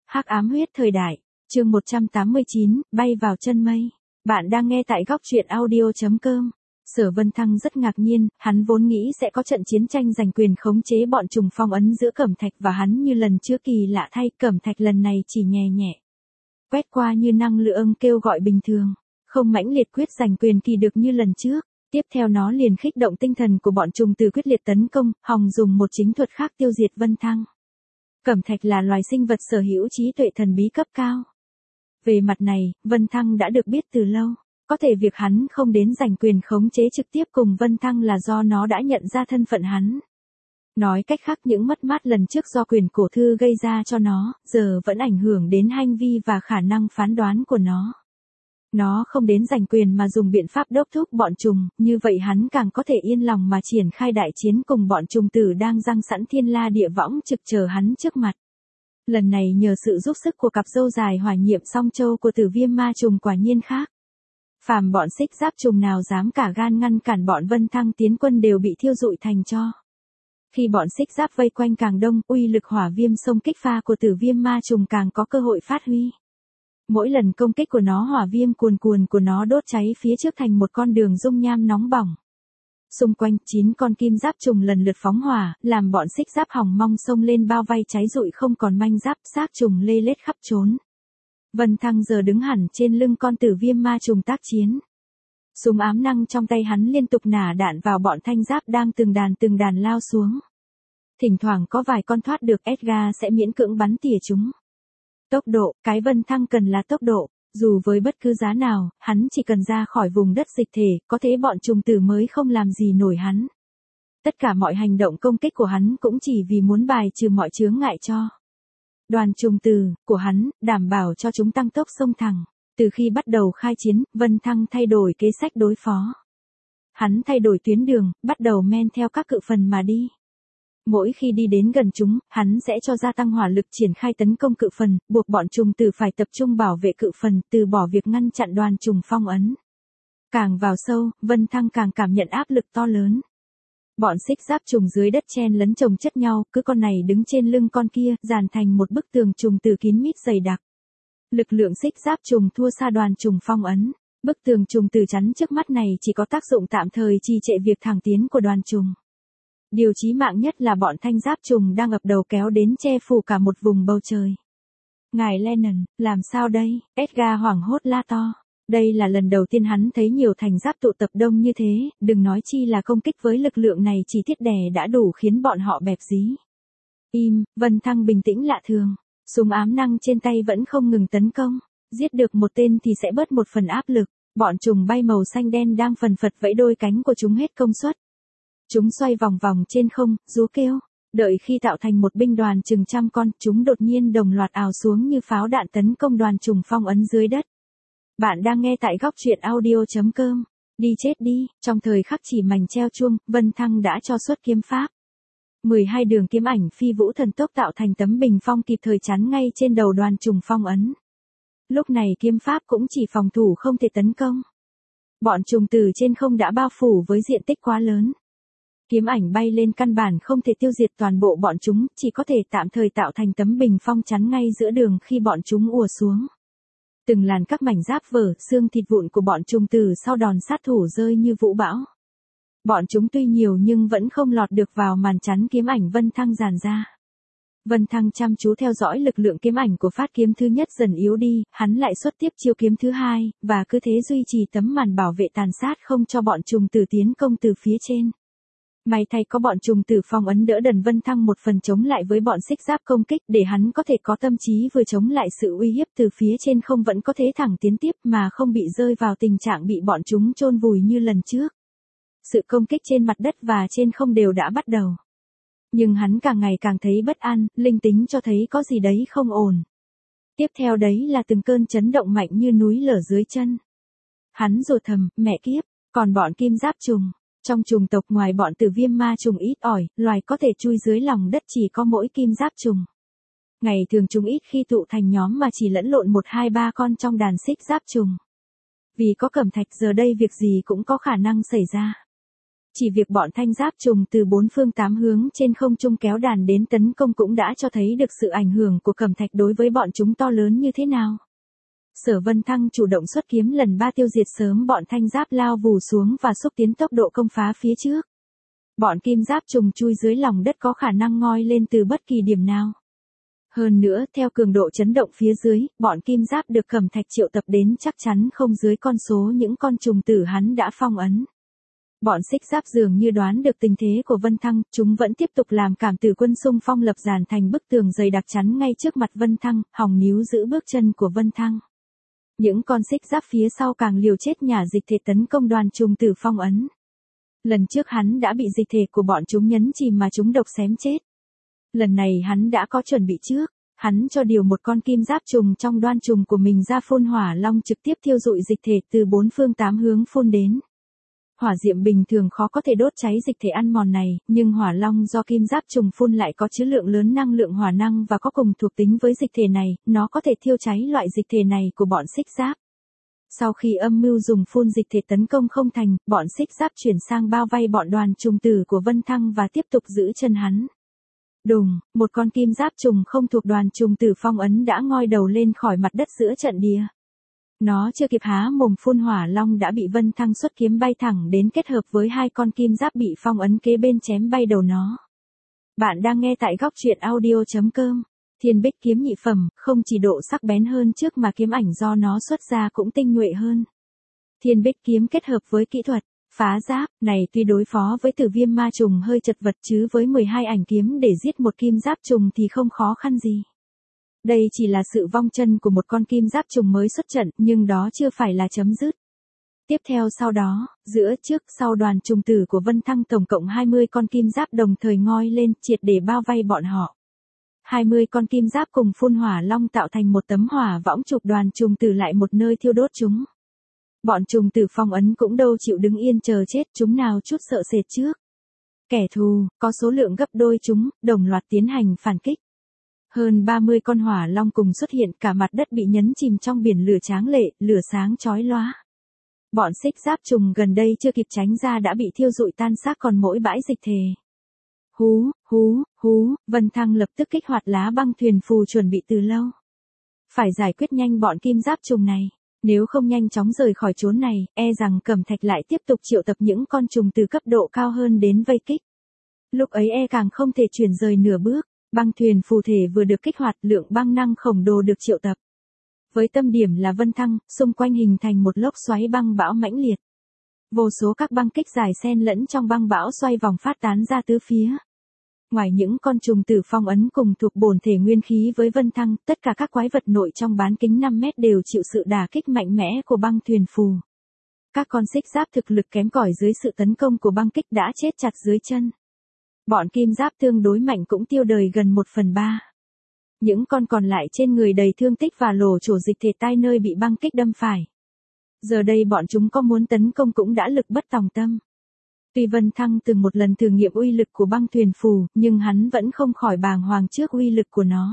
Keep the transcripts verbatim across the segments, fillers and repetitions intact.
Hắc ám huyết thời đại, chương một trăm tám mươi chín, bay vào chân mây. Bạn đang nghe tại góc truyện audio chấm com. Sở Vân Thăng rất ngạc nhiên, hắn vốn nghĩ sẽ có trận chiến tranh giành quyền khống chế bọn trùng phong ấn giữa Cẩm Thạch và hắn như lần trước, kỳ lạ thay, Cẩm Thạch lần này chỉ nhẹ nhẹ quét qua như năng lượng kêu gọi bình thường, không mãnh liệt quyết giành quyền kỳ được như lần trước. Tiếp theo nó liền khích động tinh thần của bọn trùng từ quyết liệt tấn công, hòng dùng một chính thuật khác tiêu diệt Vân Thăng. Cẩm Thạch là loài sinh vật sở hữu trí tuệ thần bí cấp cao. Về mặt này, Vân Thăng đã được biết từ lâu, có thể việc hắn không đến giành quyền khống chế trực tiếp cùng Vân Thăng là do nó đã nhận ra thân phận hắn. Nói cách khác, những mất mát lần trước do quyền cổ thư gây ra cho nó, giờ vẫn ảnh hưởng đến hành vi và khả năng phán đoán của nó. Nó không đến giành quyền mà dùng biện pháp đốc thúc bọn trùng, như vậy hắn càng có thể yên lòng mà triển khai đại chiến cùng bọn trùng tử đang giăng sẵn thiên la địa võng trực chờ hắn trước mặt. Lần này nhờ sự giúp sức của cặp dâu dài hỏa nhiệm song châu của Tử Viêm ma trùng quả nhiên khác. Phàm bọn xích giáp trùng nào dám cả gan ngăn cản bọn Vân Thăng tiến quân đều bị thiêu rụi thành tro. Khi bọn xích giáp vây quanh càng đông, uy lực hỏa viêm xông kích pha của Tử Viêm ma trùng càng có cơ hội phát huy. Mỗi lần công kích của nó, hỏa viêm cuồn cuồn của nó đốt cháy phía trước thành một con đường dung nham nóng bỏng. Xung quanh, chín con kim giáp trùng lần lượt phóng hỏa, làm bọn xích giáp hỏng mong xông lên bao vây cháy rụi không còn manh giáp, xác trùng lê lết khắp trốn. Vân Thăng giờ đứng hẳn trên lưng con Tử Viêm ma trùng tác chiến. Súng ám năng trong tay hắn liên tục nả đạn vào bọn thanh giáp đang từng đàn từng đàn lao xuống. Thỉnh thoảng có vài con thoát được, Edgar sẽ miễn cưỡng bắn tỉa chúng. Tốc độ, cái Vân Thăng cần là tốc độ, dù với bất cứ giá nào, hắn chỉ cần ra khỏi vùng đất dịch thể, có thế bọn trùng tử mới không làm gì nổi hắn. Tất cả mọi hành động công kích của hắn cũng chỉ vì muốn bài trừ mọi chướng ngại cho đoàn trùng tử của hắn, đảm bảo cho chúng tăng tốc xông thẳng. Từ khi bắt đầu khai chiến, Vân Thăng thay đổi kế sách đối phó. Hắn thay đổi tuyến đường, bắt đầu men theo các cự phần mà đi. Mỗi khi đi đến gần chúng, hắn sẽ cho gia tăng hỏa lực triển khai tấn công cự phần, buộc bọn trùng tử phải tập trung bảo vệ cự phần, từ bỏ việc ngăn chặn đoàn trùng phong ấn. Càng vào sâu, Vân Thăng càng cảm nhận áp lực to lớn. Bọn xích giáp trùng dưới đất chen lấn chồng chất nhau, cứ con này đứng trên lưng con kia, dàn thành một bức tường trùng tử kín mít dày đặc. Lực lượng xích giáp trùng thua xa đoàn trùng phong ấn. Bức tường trùng tử chắn trước mắt này chỉ có tác dụng tạm thời trì trệ việc thẳng tiến của đoàn trùng. Điều chí mạng nhất là bọn thanh giáp trùng đang ập đầu kéo đến che phủ cả một vùng bầu trời. Ngài Lennon, làm sao đây? Edgar hoảng hốt la to. Đây là lần đầu tiên hắn thấy nhiều thành giáp tụ tập đông như thế, đừng nói chi là công kích với lực lượng này chỉ thiết đè đã đủ khiến bọn họ bẹp dí. Im, Vân Thăng bình tĩnh lạ thường. Súng ám năng trên tay vẫn không ngừng tấn công. Giết được một tên thì sẽ bớt một phần áp lực. Bọn trùng bay màu xanh đen đang phần phật vẫy đôi cánh của chúng hết công suất. Chúng xoay vòng vòng trên không, rú kêu. Đợi khi tạo thành một binh đoàn chừng trăm con, chúng đột nhiên đồng loạt ào xuống như pháo đạn tấn công đoàn trùng phong ấn dưới đất. Bạn đang nghe tại góc truyện audio chấm com. Đi chết đi, trong thời khắc chỉ mảnh treo chuông, Vân Thăng đã cho xuất kiếm pháp. mười hai đường kiếm ảnh phi vũ thần tốc tạo thành tấm bình phong kịp thời chắn ngay trên đầu đoàn trùng phong ấn. Lúc này kiếm pháp cũng chỉ phòng thủ không thể tấn công. Bọn trùng tử trên không đã bao phủ với diện tích quá lớn. Kiếm ảnh bay lên căn bản không thể tiêu diệt toàn bộ bọn chúng, chỉ có thể tạm thời tạo thành tấm bình phong chắn ngay giữa đường khi bọn chúng ùa xuống. Từng làn các mảnh giáp vỡ, xương thịt vụn của bọn trùng tử sau đòn sát thủ rơi như vũ bão. Bọn chúng tuy nhiều nhưng vẫn không lọt được vào màn chắn kiếm ảnh Vân Thăng dàn ra. Vân Thăng chăm chú theo dõi lực lượng kiếm ảnh của phát kiếm thứ nhất dần yếu đi, hắn lại xuất tiếp chiêu kiếm thứ hai, và cứ thế duy trì tấm màn bảo vệ tàn sát không cho bọn trùng tử tiến công từ phía trên. May thay có bọn trùng tử phong ấn đỡ đần Vân Thăng một phần chống lại với bọn xích giáp công kích để hắn có thể có tâm trí vừa chống lại sự uy hiếp từ phía trên không vẫn có thế thẳng tiến tiếp mà không bị rơi vào tình trạng bị bọn chúng chôn vùi như lần trước. Sự công kích trên mặt đất và trên không đều đã bắt đầu. Nhưng hắn càng ngày càng thấy bất an, linh tính cho thấy có gì đấy không ổn. Tiếp theo đấy là từng cơn chấn động mạnh như núi lở dưới chân. Hắn rồ thầm, mẹ kiếp, còn bọn kim giáp trùng. Trong trùng tộc ngoài bọn Tử Viêm ma trùng ít ỏi, loài có thể chui dưới lòng đất chỉ có mỗi kim giáp trùng. Ngày thường chúng ít khi tụ thành nhóm mà chỉ lẫn lộn một hai ba con trong đàn xích giáp trùng. Vì có Cẩm Thạch giờ đây việc gì cũng có khả năng xảy ra. Chỉ việc bọn thanh giáp trùng từ bốn phương tám hướng trên không trung kéo đàn đến tấn công cũng đã cho thấy được sự ảnh hưởng của cẩm thạch đối với bọn chúng to lớn như thế nào. Sở Vân Thăng chủ động xuất kiếm lần ba tiêu diệt sớm bọn thanh giáp lao vù xuống và xúc tiến tốc độ công phá phía trước. Bọn kim giáp trùng chui dưới lòng đất có khả năng ngoi lên từ bất kỳ điểm nào. Hơn nữa, theo cường độ chấn động phía dưới, bọn kim giáp được cẩm thạch triệu tập đến chắc chắn không dưới con số những con trùng tử hắn đã phong ấn. Bọn xích giáp dường như đoán được tình thế của Vân Thăng, chúng vẫn tiếp tục làm cảm tử quân xung phong lập dàn thành bức tường dày đặc chắn ngay trước mặt Vân Thăng, hòng níu giữ bước chân của Vân Thăng. Những con xích giáp phía sau càng liều chết nhả dịch thể tấn công đoàn trùng tử phong ấn. Lần trước hắn đã bị dịch thể của bọn chúng nhấn chìm mà chúng độc xém chết. Lần này hắn đã có chuẩn bị trước, hắn cho điều một con kim giáp trùng trong đoan trùng của mình ra phun hỏa long trực tiếp thiêu dụi dịch thể từ bốn phương tám hướng phun đến. Hỏa diệm bình thường khó có thể đốt cháy dịch thể ăn mòn này, nhưng hỏa long do kim giáp trùng phun lại có chứa lượng lớn năng lượng hỏa năng và có cùng thuộc tính với dịch thể này, nó có thể thiêu cháy loại dịch thể này của bọn xích giáp. Sau khi âm mưu dùng phun dịch thể tấn công không thành, bọn xích giáp chuyển sang bao vây bọn đoàn trùng tử của Vân Thăng và tiếp tục giữ chân hắn. Đùng, một con kim giáp trùng không thuộc đoàn trùng tử phong ấn đã ngoi đầu lên khỏi mặt đất giữa trận địa. Nó chưa kịp há mồm phun hỏa long đã bị Vân Thăng xuất kiếm bay thẳng đến kết hợp với hai con kim giáp bị phong ấn kế bên chém bay đầu nó. Bạn đang nghe tại góc truyện audio chấm com. Thiên Bích kiếm nhị phẩm, không chỉ độ sắc bén hơn trước mà kiếm ảnh do nó xuất ra cũng tinh nhuệ hơn. Thiên Bích kiếm kết hợp với kỹ thuật phá giáp này tuy đối phó với tử viêm ma trùng hơi chật vật chứ với mười hai ảnh kiếm để giết một kim giáp trùng thì không khó khăn gì. Đây chỉ là sự vong chân của một con kim giáp trùng mới xuất trận, nhưng đó chưa phải là chấm dứt. Tiếp theo sau đó, giữa trước sau đoàn trùng tử của Vân Thăng tổng cộng hai mươi con kim giáp đồng thời ngoi lên triệt để bao vây bọn họ. hai mươi con kim giáp cùng phun hỏa long tạo thành một tấm hỏa võng chụp đoàn trùng tử lại một nơi thiêu đốt chúng. Bọn trùng tử phong ấn cũng đâu chịu đứng yên chờ chết, chúng nào chút sợ sệt trước. Kẻ thù, có số lượng gấp đôi chúng, đồng loạt tiến hành phản kích. Hơn ba mươi con hỏa long cùng xuất hiện, cả mặt đất bị nhấn chìm trong biển lửa tráng lệ, lửa sáng chói lóa. Bọn xích giáp trùng gần đây chưa kịp tránh ra đã bị thiêu rụi tan xác còn mỗi bãi dịch thể. Hú, hú, hú, Vân Thăng lập tức kích hoạt lá băng thuyền phù chuẩn bị từ lâu. Phải giải quyết nhanh bọn kim giáp trùng này, nếu không nhanh chóng rời khỏi chốn này, e rằng cẩm thạch lại tiếp tục triệu tập những con trùng từ cấp độ cao hơn đến vây kích. Lúc ấy e càng không thể chuyển rời nửa bước. Băng thuyền phù thể vừa được kích hoạt, lượng băng năng khổng lồ được triệu tập. Với tâm điểm là Vân Thăng, xung quanh hình thành một lốc xoáy băng bão mãnh liệt. Vô số các băng kích dài xen lẫn trong băng bão xoay vòng phát tán ra tứ phía. Ngoài những con trùng tử phong ấn cùng thuộc bổn thể nguyên khí với Vân Thăng, tất cả các quái vật nội trong bán kính năm mét đều chịu sự đả kích mạnh mẽ của băng thuyền phù. Các con xích giáp thực lực kém cỏi dưới sự tấn công của băng kích đã chết chặt dưới chân. Bọn kim giáp tương đối mạnh cũng tiêu đời gần một phần ba. Những con còn lại trên người đầy thương tích và lổ trổ dịch thể tai nơi bị băng kích đâm phải. Giờ đây bọn chúng có muốn tấn công cũng đã lực bất tòng tâm. Tuy Vân Thăng từng một lần thử nghiệm uy lực của băng thuyền phù, nhưng hắn vẫn không khỏi bàng hoàng trước uy lực của nó.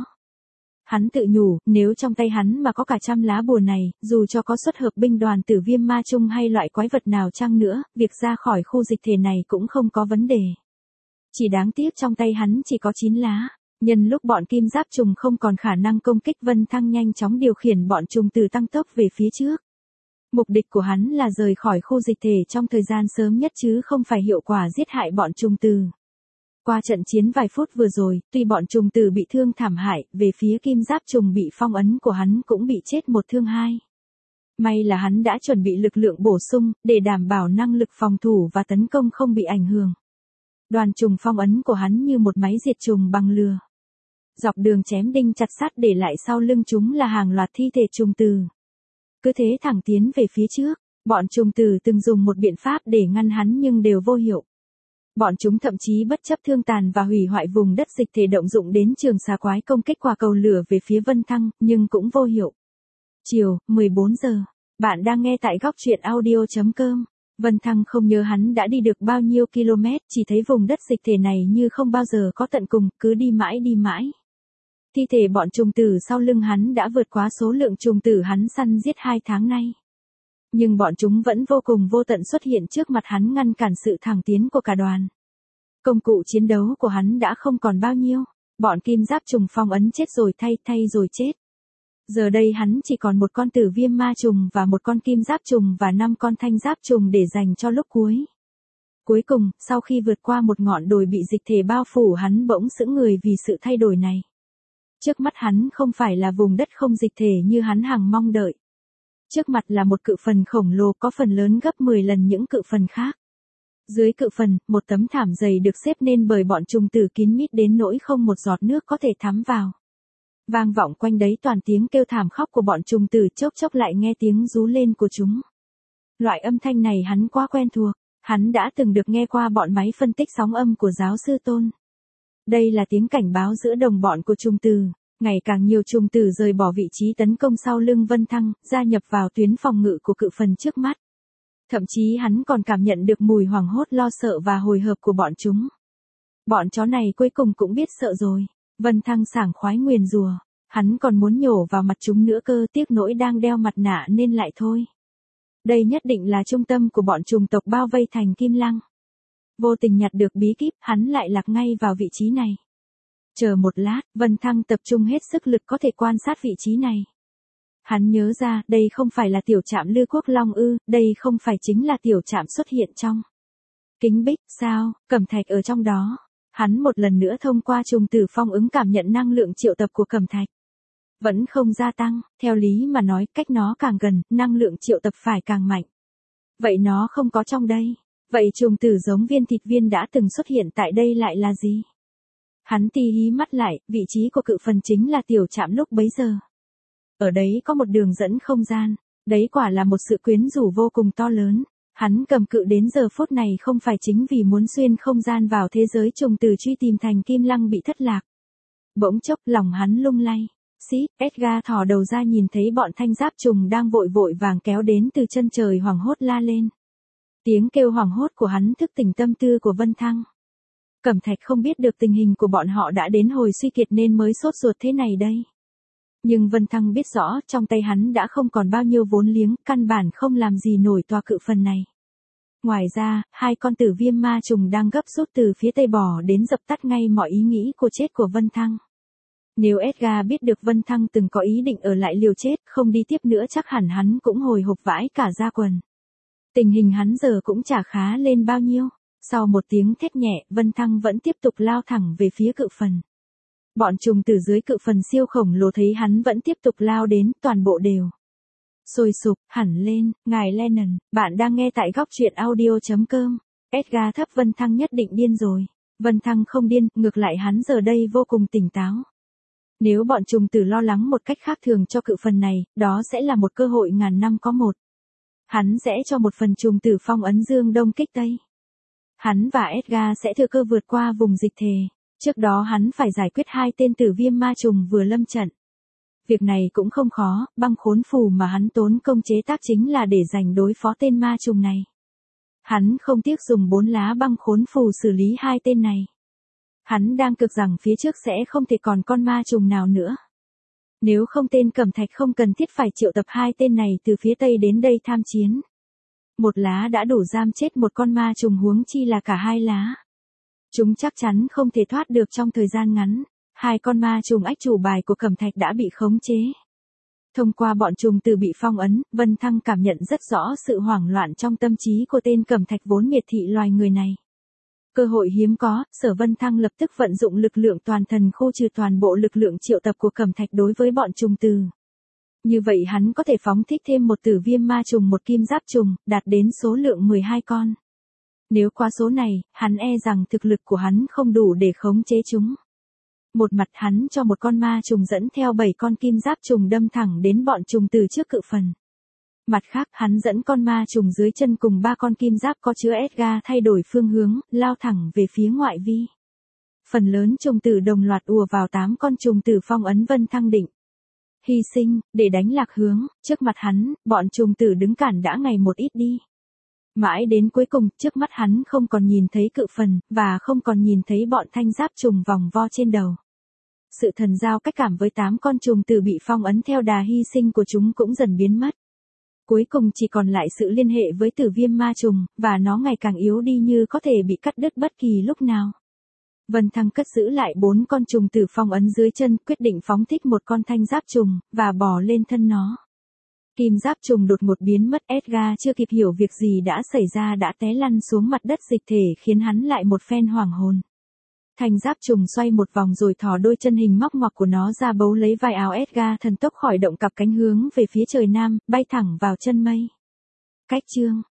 Hắn tự nhủ, nếu trong tay hắn mà có cả trăm lá bùa này, dù cho có xuất hợp binh đoàn tử viêm ma chung hay loại quái vật nào chăng nữa, việc ra khỏi khu dịch thể này cũng không có vấn đề. Chỉ đáng tiếc trong tay hắn chỉ có chín lá. Nhân lúc bọn kim giáp trùng không còn khả năng công kích, Vân Thăng nhanh chóng điều khiển bọn trùng tử tăng tốc về phía trước. Mục đích của hắn là rời khỏi khu dịch thể trong thời gian sớm nhất chứ không phải hiệu quả giết hại bọn trùng tử. Qua trận chiến vài phút vừa rồi, tuy bọn trùng tử bị thương thảm hại, về phía kim giáp trùng bị phong ấn của hắn cũng bị chết một thương hai. May là hắn đã chuẩn bị lực lượng bổ sung, để đảm bảo năng lực phòng thủ và tấn công không bị ảnh hưởng. Đoàn trùng phong ấn của hắn như một máy diệt trùng bằng lửa. Dọc đường chém đinh chặt sắt để lại sau lưng chúng là hàng loạt thi thể trùng tử. Cứ thế thẳng tiến về phía trước, bọn trùng tử từng dùng một biện pháp để ngăn hắn nhưng đều vô hiệu. Bọn chúng thậm chí bất chấp thương tàn và hủy hoại vùng đất dịch thể động dụng đến trường xà quái công kích quả cầu lửa về phía Vân Thăng, nhưng cũng vô hiệu. Chiều, mười bốn giờ. Bạn đang nghe tại góc truyện audio chấm com. Vân Thăng không nhớ hắn đã đi được bao nhiêu km, chỉ thấy vùng đất dịch thể này như không bao giờ có tận cùng, cứ đi mãi đi mãi. Thi thể bọn trùng tử sau lưng hắn đã vượt quá số lượng trùng tử hắn săn giết hai tháng nay. Nhưng bọn chúng vẫn vô cùng vô tận xuất hiện trước mặt hắn ngăn cản sự thẳng tiến của cả đoàn. Công cụ chiến đấu của hắn đã không còn bao nhiêu, bọn kim giáp trùng phong ấn chết rồi thay thay rồi chết. Giờ đây hắn chỉ còn một con tử viêm ma trùng và một con kim giáp trùng và năm con thanh giáp trùng để dành cho lúc cuối. Cuối cùng, sau khi vượt qua một ngọn đồi bị dịch thể bao phủ hắn bỗng sững người vì sự thay đổi này. Trước mắt hắn không phải là vùng đất không dịch thể như hắn hằng mong đợi. Trước mặt là một cự phần khổng lồ có phần lớn gấp mười lần những cự phần khác. Dưới cự phần, một tấm thảm dày được xếp nên bởi bọn trùng tử kín mít đến nỗi không một giọt nước có thể thấm vào. Vang vọng quanh đấy toàn tiếng kêu thảm khóc của bọn trùng tử, chốc chốc lại nghe tiếng rú lên của chúng. Loại âm thanh này hắn quá quen thuộc, hắn đã từng được nghe qua bọn máy phân tích sóng âm của giáo sư Tôn. Đây là tiếng cảnh báo giữa đồng bọn của trùng tử. Ngày càng nhiều trùng tử rời bỏ vị trí tấn công sau lưng Vân Thăng, gia nhập vào tuyến phòng ngự của cự phần trước mắt. Thậm chí hắn còn cảm nhận được mùi hoảng hốt lo sợ và hồi hộp của bọn chúng. Bọn chó này cuối cùng cũng biết sợ rồi. Vân Thăng sảng khoái nguyền rủa, hắn còn muốn nhổ vào mặt chúng nữa cơ, tiếc nỗi đang đeo mặt nạ nên lại thôi. Đây nhất định là trung tâm của bọn trùng tộc bao vây thành Kim Lăng. Vô tình nhặt được bí kíp, hắn lại lạc ngay vào vị trí này. Chờ một lát, Vân Thăng tập trung hết sức lực có thể quan sát vị trí này. Hắn nhớ ra, đây không phải là tiểu trạm Lư Quốc Long ư, đây không phải chính là tiểu trạm xuất hiện trong kính bích, sao, cẩm thạch ở trong đó. Hắn một lần nữa thông qua trùng tử phong ứng cảm nhận năng lượng triệu tập của cẩm thạch. Vẫn không gia tăng, theo lý mà nói, cách nó càng gần, năng lượng triệu tập phải càng mạnh. Vậy nó không có trong đây. Vậy trùng tử giống viên thịt viên đã từng xuất hiện tại đây lại là gì? Hắn tì hí mắt lại, vị trí của cự phần chính là tiểu trạm lúc bấy giờ. Ở đấy có một đường dẫn không gian, đấy quả là một sự quyến rũ vô cùng to lớn. Hắn cầm cự đến giờ phút này không phải chính vì muốn xuyên không gian vào thế giới trùng tử truy tìm thành Kim Lăng bị thất lạc. Bỗng chốc lòng hắn lung lay. Xít, Edgar thò đầu ra nhìn thấy bọn thanh giáp trùng đang vội vội vàng kéo đến từ chân trời, hoảng hốt la lên. Tiếng kêu hoảng hốt của hắn thức tỉnh tâm tư của Vân Thăng. Cẩm thạch không biết được tình hình của bọn họ đã đến hồi suy kiệt nên mới sốt ruột thế này đây. Nhưng Vân Thăng biết rõ trong tay hắn đã không còn bao nhiêu vốn liếng, căn bản không làm gì nổi tòa cự phần này. Ngoài ra, hai con tử viêm ma trùng đang gấp rút từ phía tây bò đến dập tắt ngay mọi ý nghĩ của chết của Vân Thăng. Nếu Edgar biết được Vân Thăng từng có ý định ở lại liều chết, không đi tiếp nữa chắc hẳn hắn cũng hồi hộp vãi cả da quần. Tình hình hắn giờ cũng chả khá lên bao nhiêu. Sau một tiếng thét nhẹ, Vân Thăng vẫn tiếp tục lao thẳng về phía cự phần. Bọn trùng từ dưới cự phần siêu khổng lồ thấy hắn vẫn tiếp tục lao đến, toàn bộ đều sôi sục, hẳn lên. Ngài Lennon, bạn đang nghe tại góc truyện audio chấm com. Edgar thấp Vân Thăng nhất định điên rồi. Vân Thăng không điên, ngược lại hắn giờ đây vô cùng tỉnh táo. Nếu bọn trùng tử lo lắng một cách khác thường cho cự phần này, đó sẽ là một cơ hội ngàn năm có một. Hắn sẽ cho một phần trùng tử phong ấn dương đông kích tây. Hắn và Edgar sẽ thừa cơ vượt qua vùng dịch thể. Trước đó hắn phải giải quyết hai tên tử viêm ma trùng vừa lâm trận. Việc này cũng không khó, băng khốn phù mà hắn tốn công chế tác chính là để dành đối phó tên ma trùng này. Hắn không tiếc dùng bốn lá băng khốn phù xử lý hai tên này. Hắn đang cực rằng phía trước sẽ không thể còn con ma trùng nào nữa. Nếu không tên cẩm thạch không cần thiết phải triệu tập hai tên này từ phía tây đến đây tham chiến. Một lá đã đủ giam chết một con ma trùng, huống chi là cả hai lá. Chúng chắc chắn không thể thoát được trong thời gian ngắn. Hai con ma trùng ách chủ bài của cẩm thạch đã bị khống chế. Thông qua bọn trùng từ bị phong ấn, Vân Thăng cảm nhận rất rõ sự hoảng loạn trong tâm trí của tên cẩm thạch vốn miệt thị loài người này. Cơ hội hiếm có, Sở Vân Thăng lập tức vận dụng lực lượng toàn thần khô trừ toàn bộ lực lượng triệu tập của cẩm thạch đối với bọn trùng từ. Như vậy hắn có thể phóng thích thêm một tử viêm ma trùng, một kim giáp trùng, đạt đến số lượng mười hai con. Nếu qua số này, hắn e rằng thực lực của hắn không đủ để khống chế chúng. Một mặt hắn cho một con ma trùng dẫn theo bảy con kim giáp trùng đâm thẳng đến bọn trùng từ trước cự phần. Mặt khác hắn dẫn con ma trùng dưới chân cùng ba con kim giáp có chứa Edgar thay đổi phương hướng, lao thẳng về phía ngoại vi. Phần lớn trùng tử đồng loạt ùa vào tám con trùng tử phong ấn Vân Thăng định hy sinh, để đánh lạc hướng. Trước mặt hắn, bọn trùng tử đứng cản đã ngày một ít đi. Mãi đến cuối cùng, trước mắt hắn không còn nhìn thấy cự phần, và không còn nhìn thấy bọn thanh giáp trùng vòng vo trên đầu. Sự thần giao cách cảm với tám con trùng tử bị phong ấn theo đà hy sinh của chúng cũng dần biến mất. Cuối cùng chỉ còn lại sự liên hệ với tử viêm ma trùng, và nó ngày càng yếu đi như có thể bị cắt đứt bất kỳ lúc nào. Vân Thăng cất giữ lại bốn con trùng tử phong ấn dưới chân, quyết định phóng thích một con thanh giáp trùng, và bò lên thân nó. Kim giáp trùng đột ngột biến mất, Edgar chưa kịp hiểu việc gì đã xảy ra đã té lăn xuống mặt đất, dịch thể khiến hắn lại một phen hoảng hồn. Thanh giáp trùng xoay một vòng rồi thò đôi chân hình móc ngoặc của nó ra bấu lấy vai áo Edgar, thần tốc khỏi động, cặp cánh hướng về phía trời nam, bay thẳng vào chân mây. Cách chương